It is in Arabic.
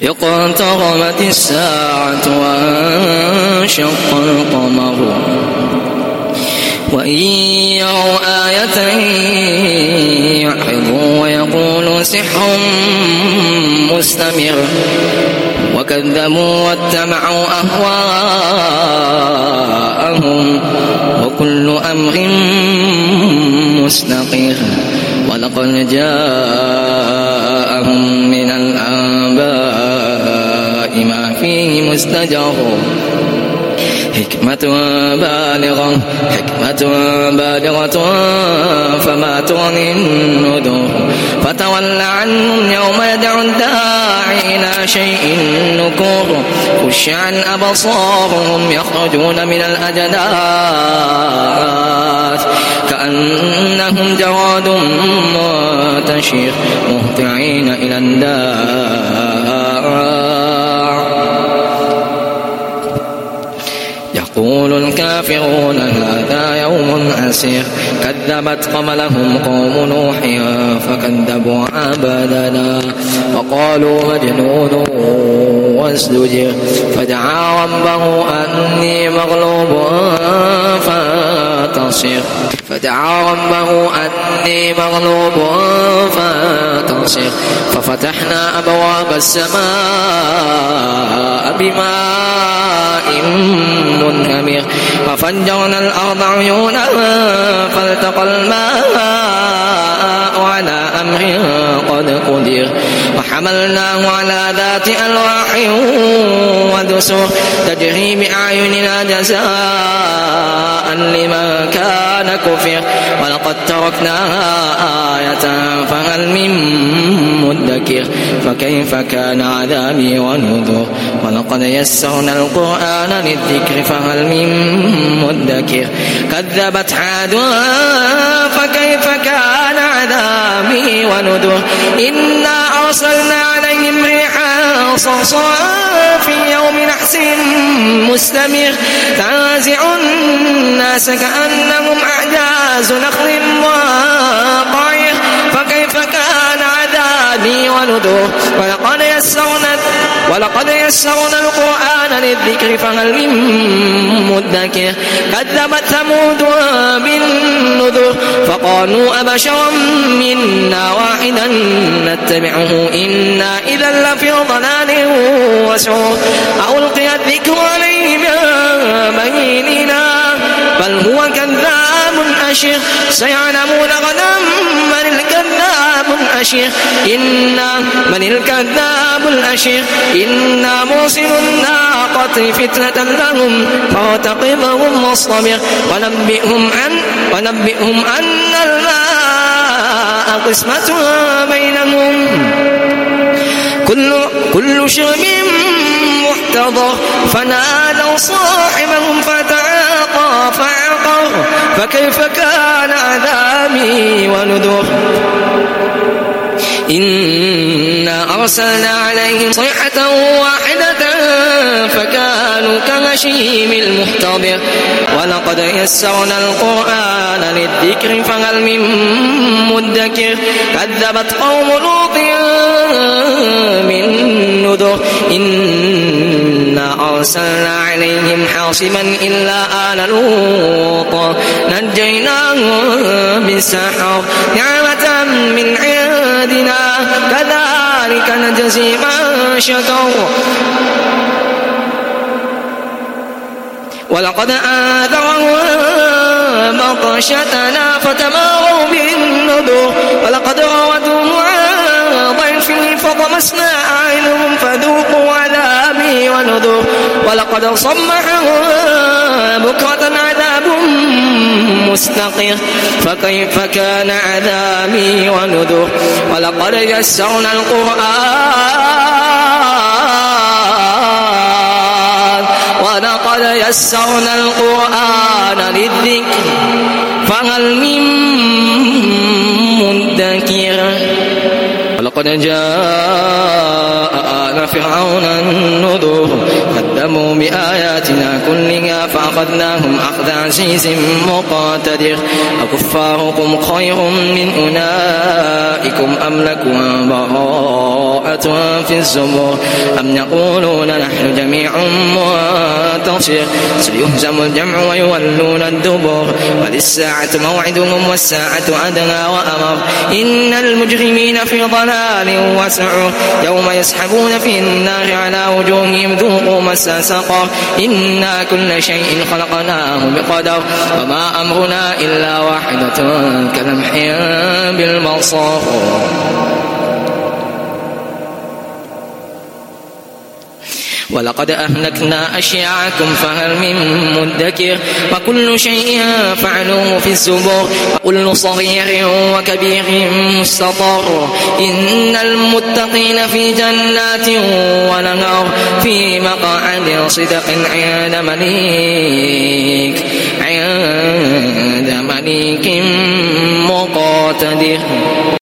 اقتربت الساعة وانشق القمر وإن يروا آية يعرضوا ويقولوا سحر مستمر وكذبوا واتبعوا أهواءهم وكل أمر مستقر ولقد جاءهم من الأنباء ما فيه مزدجر حكمة بالغة فما تغني النذر فتول عنهم يوم يدعو الداعي إلى شيء نكور خش عن أبصارهم يخرجون من الأجداث كأنهم جراد منتشر مهطعين إلى الداع يقول الكافرون هذا يوم عسير كذبت قبلهم قوم نوح فكذبوا عبدنا وقالوا مجنون وازدجر فدعا ربه أني مغلوب فانتصر ففتحنا أبواب السماء بماء منهمر وفجرنا الأرض عيونا فالتقى الماء على أمر قد قدر وحملناه على ذات ألواح ودسر تجري بأعيننا جزاء لمن كان كفر ولقد تركناها آية فهل من مدكر فكيف كان عذابي ونذر ولقد يسرنا القرآن للذكر فهل من مدكر كذبت عاد فكيف كان عذابي ونذر إنا أرسلنا عليهم ريحا صرصرا في يوم نحس مستمر تنازع الناس كأنهم أعجاز نخل واقعر فكيف كان عذابي ونذر ولقد يسرنا القرآن للذكر فهل من مدكر كذبت ثمود بالنذر فقالوا أبشرا منا واحدا نتبعه إنا إذا لفي ضلال وسعر ألقي الذكر عليه من بيننا بل هو كذاب أشر سيعلمون غدا من الكذاب الأشر إنا مرسل الناقة فتنة لهم فارتقبهم واصطبر ونبئهم أن الماء قسمة بينهم كل شرب محتضر فنادوا صاحبهم فتعاطى فعقر فكيف كان عذابي ونذر إنا أرسلنا عليهم صيحة واحدة فكانوا كهشيم المحتضر ولقد يسرنا القرآن للذكر فهل من مدكر كذبت قوم لوط بالنذر إنا أرسلنا عليهم حاصبا إلا آل لوط نجيناهم بالسحر نعمة من عندنا كذلك نجزي من شكر ولقد آذرهم بطشتنا فتماروا بالنذر ولقد راودوه عن ضيفه فطمسنا أعينهم فذوقوا عذابي ونذر ولقد صبحهم بكرة عذاب مستقر فكيف كان عذابي ونذر ولقد يسرنا القرآن للذكر فهل من مدكر ولقد جاء آل فرعون النذر كذبوا بآياتنا كلها فأخذناهم أخذ عزيز مقتدر أكفاركم خير من أولئكم أم لكم براءة في الزبر أم يقولون نحن جميع منتصر سيهزم الجمع ويولون الدبر وللساعة موعدهم والساعة أدنى وأمر إن المجرمين في ضلال وسعر يوم يسحبون في النار على وجوههم ذوقوا مس سقر إنا كل شيء خلقناه بقدر وما أمرنا إلا واحدة كلمح بالبصر ولقد أهلكنا أشياعكم فهل من مدكر وكل شيء فعلوه في الزبر وكل صغير وكبير مستطر إن المتقين في جنات ونهر في مقعد صدق عند مليك مقتدر.